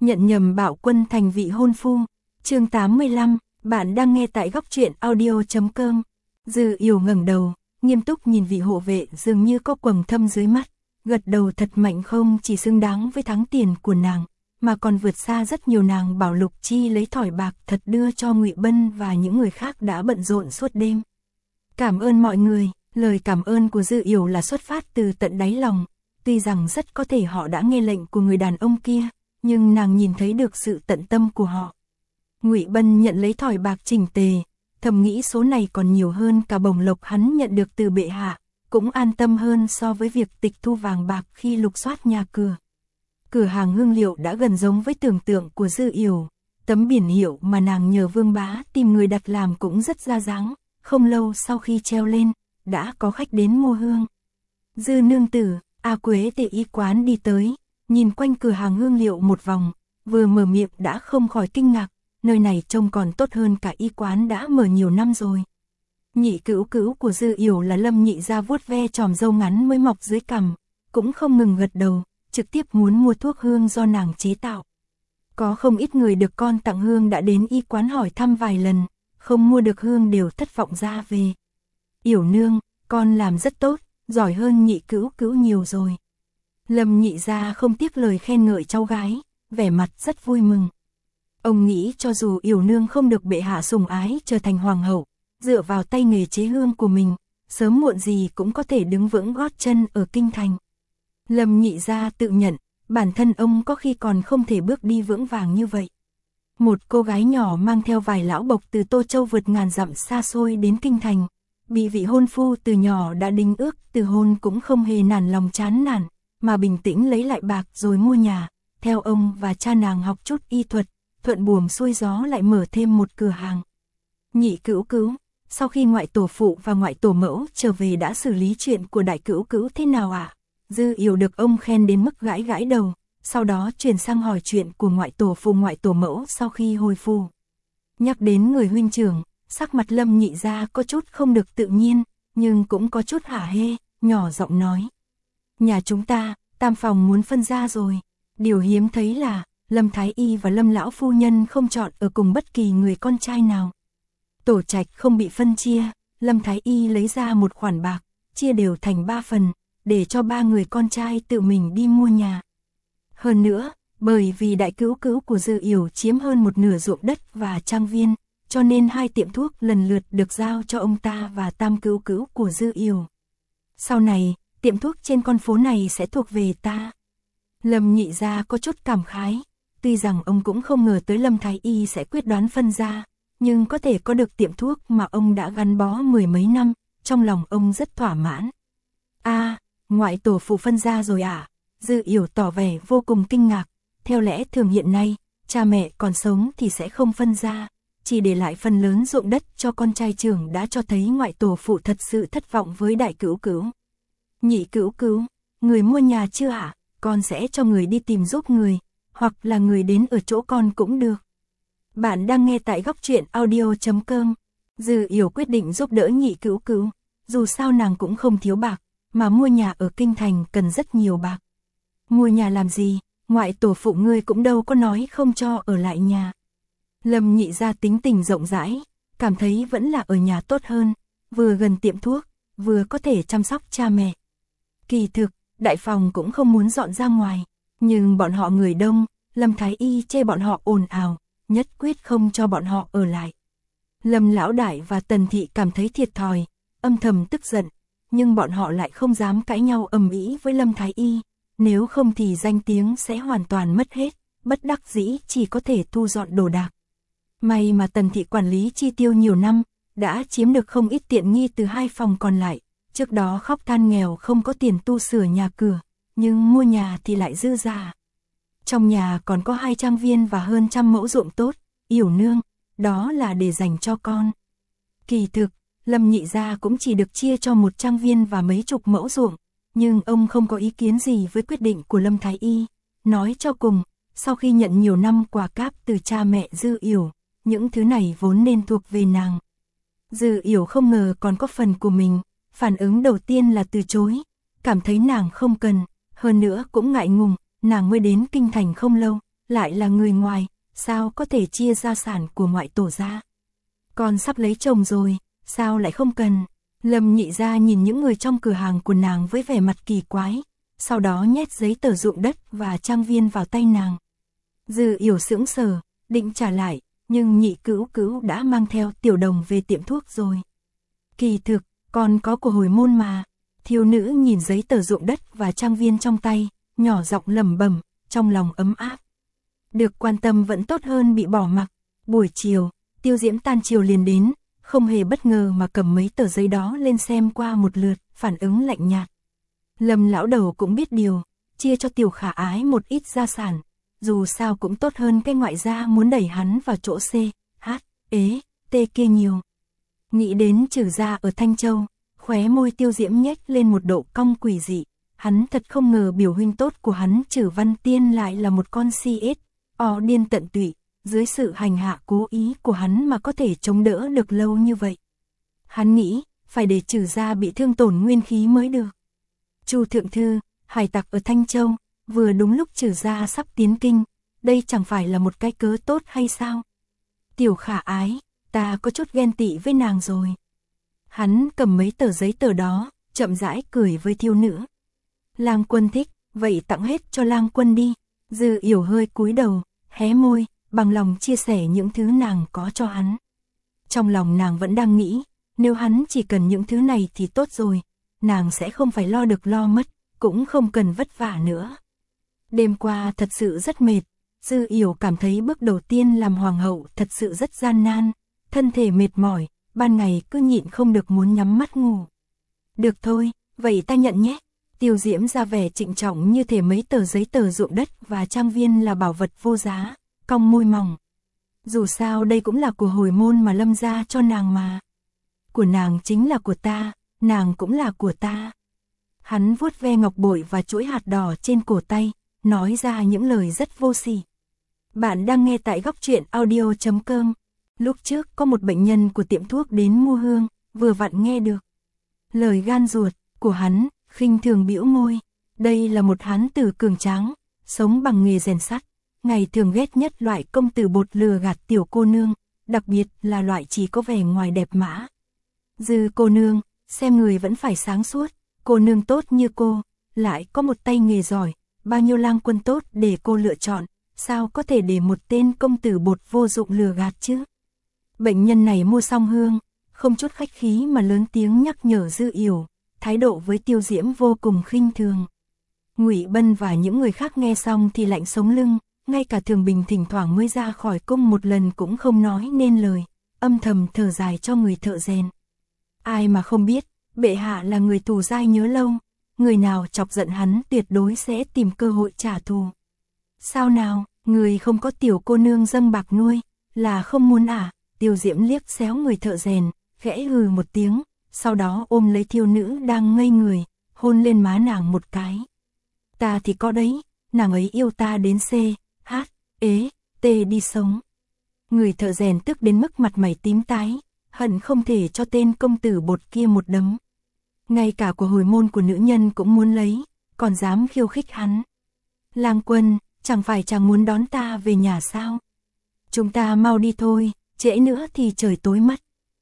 Nhận nhầm Bảo Quân thành vị hôn phu. Chương 85, bạn đang nghe tại góc truyện audio.com. Dư Yểu ngẩng đầu, nghiêm túc nhìn vị hộ vệ dường như có quầng thâm dưới mắt, gật đầu thật mạnh, không chỉ xứng đáng với thắng tiền của nàng, mà còn vượt xa rất nhiều. Nàng bảo Lục Chi lấy thỏi bạc thật đưa cho Ngụy Bân và những người khác đã bận rộn suốt đêm. Cảm ơn mọi người. Lời cảm ơn của Dư Yểu là xuất phát từ tận đáy lòng, tuy rằng rất có thể họ đã nghe lệnh của người đàn ông kia, nhưng nàng nhìn thấy được sự tận tâm của họ. Ngụy Bân nhận lấy thỏi bạc chỉnh tề, thầm nghĩ số này còn nhiều hơn cả bổng lộc hắn nhận được từ bệ hạ, cũng an tâm hơn so với việc tịch thu vàng bạc khi lục soát nhà cửa. Cửa hàng hương liệu đã gần giống với tưởng tượng của Dư Yểu, tấm biển hiệu mà nàng nhờ Vương Bá tìm người đặt làm cũng rất ra dáng, không lâu sau khi treo lên, đã có khách đến mua hương. Dư nương tử, A Quế Tệ y quán đi tới, nhìn quanh cửa hàng hương liệu một vòng, vừa mở miệng đã không khỏi kinh ngạc, nơi này trông còn tốt hơn cả y quán đã mở nhiều năm rồi. Nhị cữu cữu của Dư Yểu là Lâm Nhị Gia vuốt ve chòm râu ngắn mới mọc dưới cằm, cũng không ngừng gật đầu, trực tiếp muốn mua thuốc hương do nàng chế tạo. Có không ít người được con tặng hương đã đến y quán hỏi thăm vài lần, không mua được hương đều thất vọng ra về. Yểu nương, con làm rất tốt, giỏi hơn nhị cữu cữu nhiều rồi. Lâm Nhị Gia không tiếc lời khen ngợi cháu gái, vẻ mặt rất vui mừng. Ông nghĩ cho dù Yểu nương không được bệ hạ sủng ái trở thành hoàng hậu, dựa vào tay nghề chế hương của mình, sớm muộn gì cũng có thể đứng vững gót chân ở kinh thành. Lâm Nhị Gia tự nhận, bản thân ông có khi còn không thể bước đi vững vàng như vậy. Một cô gái nhỏ mang theo vài lão bộc từ Tô Châu vượt ngàn dặm xa xôi đến kinh thành, bị vị hôn phu từ nhỏ đã đính ước từ hôn cũng không hề nản lòng chán nản, mà bình tĩnh lấy lại bạc rồi mua nhà, theo ông và cha nàng học chút y thuật, thuận buồm xuôi gió lại mở thêm một cửa hàng. Nhị cữu cữu, sau khi ngoại tổ phụ và ngoại tổ mẫu trở về đã xử lý chuyện của đại cữu cữu thế nào ạ? Dư Yểu được ông khen đến mức gãi gãi đầu, sau đó chuyển sang hỏi chuyện của ngoại tổ phụ ngoại tổ mẫu sau khi hồi phù. Nhắc đến người huynh trưởng, sắc mặt Lâm Nhị Gia có chút không được tự nhiên, nhưng cũng có chút hả hê, nhỏ giọng nói. Nhà chúng ta, tam phòng muốn phân ra rồi. Điều hiếm thấy là, Lâm Thái Y và Lâm Lão Phu Nhân không chọn ở cùng bất kỳ người con trai nào. Tổ trạch không bị phân chia, Lâm Thái Y lấy ra một khoản bạc, chia đều thành 3 phần, để cho 3 người con trai tự mình đi mua nhà. Hơn nữa, bởi vì đại cữu cữu của Dư Yểu chiếm hơn một nửa ruộng đất và trang viên, cho nên 2 tiệm thuốc lần lượt được giao cho ông ta và tam cữu cữu của Dư Yểu. Sau này, tiệm thuốc trên con phố này sẽ thuộc về ta. Lâm Nhị Gia có chút cảm khái, tuy rằng ông cũng không ngờ tới Lâm Thái Y sẽ quyết đoán phân ra, nhưng có thể có được tiệm thuốc mà ông đã gắn bó 10 mấy năm, trong lòng ông rất thỏa mãn. Ngoại tổ phụ phân ra rồi à? Dư Yểu tỏ vẻ vô cùng kinh ngạc, theo lẽ thường hiện nay, cha mẹ còn sống thì sẽ không phân ra, chỉ để lại phần lớn ruộng đất cho con trai trưởng, đã cho thấy ngoại tổ phụ thật sự thất vọng với đại cữu cữu. Nhị cữu cữu, người mua nhà chưa ạ? Con sẽ cho người đi tìm giúp người, hoặc là người đến ở chỗ con cũng được. Bạn đang nghe tại góc truyện audio.com. Dư Yểu quyết định giúp đỡ nhị cữu cữu, dù sao nàng cũng không thiếu bạc, mà mua nhà ở kinh thành cần rất nhiều bạc. Mua nhà làm gì, ngoại tổ phụ ngươi cũng đâu có nói không cho ở lại nhà. Lâm Nhị Gia tính tình rộng rãi, cảm thấy vẫn là ở nhà tốt hơn, vừa gần tiệm thuốc, vừa có thể chăm sóc cha mẹ. Kỳ thực, đại phòng cũng không muốn dọn ra ngoài, nhưng bọn họ người đông, Lâm Thái Y chê bọn họ ồn ào, nhất quyết không cho bọn họ ở lại. Lâm Lão Đại và Tần Thị cảm thấy thiệt thòi, âm thầm tức giận, nhưng bọn họ lại không dám cãi nhau ầm ĩ với Lâm Thái Y, nếu không thì danh tiếng sẽ hoàn toàn mất hết, bất đắc dĩ chỉ có thể thu dọn đồ đạc. May mà Tần Thị quản lý chi tiêu nhiều năm, đã chiếm được không ít tiện nghi từ 2 phòng còn lại, trước đó khóc than nghèo không có tiền tu sửa nhà cửa, nhưng mua nhà thì lại dư giả. Trong nhà còn có 2 trang viên và hơn 100 mẫu ruộng tốt, Yểu nương, đó là để dành cho con. Kỳ thực, Lâm Nhị Gia cũng chỉ được chia cho 1 trang viên và mấy chục mẫu ruộng, nhưng ông không có ý kiến gì với quyết định của Lâm Thái Y. Nói cho cùng, sau khi nhận nhiều năm quà cáp từ cha mẹ Dư Yểu, những thứ này vốn nên thuộc về nàng. Dư Yểu không ngờ còn có phần của mình, phản ứng đầu tiên là từ chối, cảm thấy nàng không cần, hơn nữa cũng ngại ngùng, nàng mới đến kinh thành không lâu, lại là người ngoài, sao có thể chia gia sản của ngoại tổ ra. Con sắp lấy chồng rồi, sao lại không cần. Lâm Nhị Gia nhìn những người trong cửa hàng của nàng với vẻ mặt kỳ quái, sau đó nhét giấy tờ ruộng đất và trang viên vào tay nàng. Dư Yểu sững sờ, định trả lại, nhưng Nhị Cữu Cữu đã mang theo Tiểu Đồng về tiệm thuốc rồi. Kỳ thực, còn có của hồi môn mà. Thiếu nữ nhìn giấy tờ ruộng đất và trang viên trong tay, nhỏ giọng lẩm bẩm, trong lòng ấm áp. Được quan tâm vẫn tốt hơn bị bỏ mặc. Buổi chiều, Tiêu Diễm tan chiều liền đến, không hề bất ngờ mà cầm mấy tờ giấy đó lên xem qua một lượt, phản ứng lạnh nhạt. Lâm lão đầu cũng biết điều, chia cho Tiểu Khả Ái một ít gia sản, dù sao cũng tốt hơn cái ngoại gia muốn đẩy hắn vào chỗ C, H, ế, T kia nhiều. Nghĩ đến Trử gia ở Thanh Châu, khóe môi Tiêu Diễm nhếch lên một độ cong quỷ dị, hắn thật không ngờ biểu huynh tốt của hắn Trử Văn Tiên lại là một con CS, điên tận tụy, dưới sự hành hạ cố ý của hắn mà có thể chống đỡ được lâu như vậy. Hắn nghĩ, phải để Trử gia bị thương tổn nguyên khí mới được. Chu thượng thư, hải tặc ở Thanh Châu, vừa đúng lúc Trử gia sắp tiến kinh, đây chẳng phải là một cái cớ tốt hay sao? Tiểu Khả Ái, ta có chút ghen tị với nàng rồi. Hắn cầm mấy tờ giấy tờ đó, chậm rãi cười với thiếu nữ. Lang Quân thích, vậy tặng hết cho Lang Quân đi. Dư Yểu hơi cúi đầu, hé môi, bằng lòng chia sẻ những thứ nàng có cho hắn. Trong lòng nàng vẫn đang nghĩ, nếu hắn chỉ cần những thứ này thì tốt rồi, nàng sẽ không phải lo được lo mất, cũng không cần vất vả nữa. Đêm qua thật sự rất mệt, Dư Yểu cảm thấy bước đầu tiên làm hoàng hậu thật sự rất gian nan, thân thể mệt mỏi, ban ngày cứ nhịn không được muốn nhắm mắt ngủ. Được thôi, vậy ta nhận nhé. Tiêu Diễm ra vẻ trịnh trọng như thể mấy tờ giấy tờ ruộng đất và trang viên là bảo vật vô giá, cong môi mỏng. Dù sao đây cũng là của hồi môn mà Lâm gia cho nàng mà. Của nàng chính là của ta, nàng cũng là của ta. Hắn vuốt ve ngọc bội và chuỗi hạt đỏ trên cổ tay, nói ra những lời rất vô sỉ. Bạn đang nghe tại góc truyện audio.com. Lúc trước có một bệnh nhân của tiệm thuốc đến mua hương, vừa vặn nghe được lời gan ruột của hắn, khinh thường bĩu môi. Đây là một hán tử cường tráng, sống bằng nghề rèn sắt, ngày thường ghét nhất loại công tử bột lừa gạt tiểu cô nương, đặc biệt là loại chỉ có vẻ ngoài đẹp mã. Dư cô nương, xem người vẫn phải sáng suốt, cô nương tốt như cô, lại có một tay nghề giỏi, bao nhiêu Lang Quân tốt để cô lựa chọn, sao có thể để một tên công tử bột vô dụng lừa gạt chứ? Bệnh nhân này mua xong hương, không chút khách khí mà lớn tiếng nhắc nhở Dư Yểu, thái độ với Tiêu Diễm vô cùng khinh thường. Ngụy Bân và những người khác nghe xong thì lạnh sống lưng, ngay cả Thường Bình thỉnh thoảng mới ra khỏi cung một lần cũng không nói nên lời, âm thầm thở dài cho người thợ rèn. Ai mà không biết, bệ hạ là người thù dai nhớ lâu, người nào chọc giận hắn tuyệt đối sẽ tìm cơ hội trả thù. Sao nào, người không có tiểu cô nương dâng bạc nuôi, là không muốn à? Tiêu Diễm liếc xéo người thợ rèn, khẽ hừ một tiếng, sau đó ôm lấy thiếu nữ đang ngây người, hôn lên má nàng một cái. Ta thì có đấy, nàng ấy yêu ta đến C, H, ế, T đi sống. Người thợ rèn tức đến mức mặt mày tím tái, hận không thể cho tên công tử bột kia một đấm. Ngay cả của hồi môn của nữ nhân cũng muốn lấy, còn dám khiêu khích hắn. Lang Quân, chẳng phải chàng muốn đón ta về nhà sao? Chúng ta mau đi thôi, trễ nữa thì trời tối mất.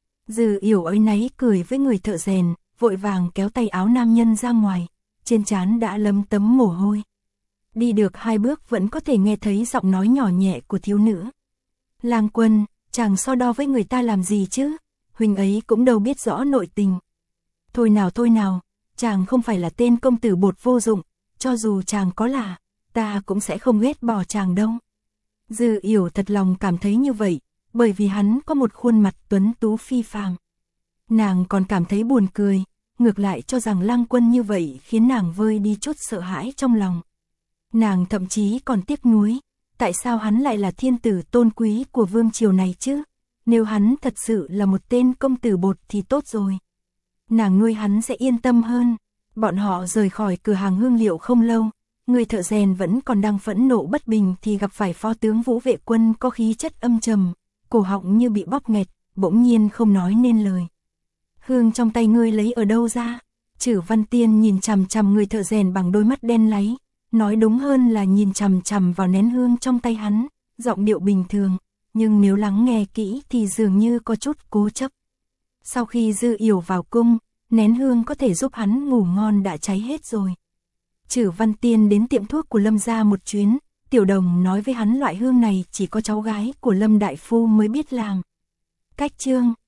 Dư Yểu ấy náy cười với người thợ rèn, vội vàng kéo tay áo nam nhân ra ngoài, trên trán đã lấm tấm mồ hôi. Đi được 2 bước vẫn có thể nghe thấy giọng nói nhỏ nhẹ của thiếu nữ. Lang Quân, chàng so đo với người ta làm gì chứ? Huynh ấy cũng đâu biết rõ nội tình. Thôi nào, chàng không phải là tên công tử bột vô dụng, cho dù chàng có là, ta cũng sẽ không ghét bỏ chàng đâu. Dư Yểu thật lòng cảm thấy như vậy, bởi vì hắn có một khuôn mặt tuấn tú phi phàm. Nàng còn cảm thấy buồn cười, ngược lại cho rằng Lang Quân như vậy khiến nàng vơi đi chút sợ hãi trong lòng. Nàng thậm chí còn tiếc nuối, tại sao hắn lại là thiên tử tôn quý của vương triều này chứ? Nếu hắn thật sự là một tên công tử bột thì tốt rồi. Nàng nuôi hắn sẽ yên tâm hơn. Bọn họ rời khỏi cửa hàng hương liệu không lâu, người thợ rèn vẫn còn đang phẫn nộ bất bình thì gặp phải phó tướng Vũ Vệ Quân có khí chất âm trầm, cổ họng như bị bóp nghẹt, bỗng nhiên không nói nên lời. Hương trong tay ngươi lấy ở đâu ra? Trử Văn Tiên nhìn chằm chằm người thợ rèn bằng đôi mắt đen láy, nói đúng hơn là nhìn chằm chằm vào nén hương trong tay hắn, giọng điệu bình thường, nhưng nếu lắng nghe kỹ thì dường như có chút cố chấp. Sau khi Dư Yểu vào cung, nén hương có thể giúp hắn ngủ ngon đã cháy hết rồi. Trử Văn Tiên đến tiệm thuốc của Lâm gia một chuyến, Tiểu Đồng nói với hắn loại hương này chỉ có cháu gái của Lâm đại phu mới biết làm. Cách chương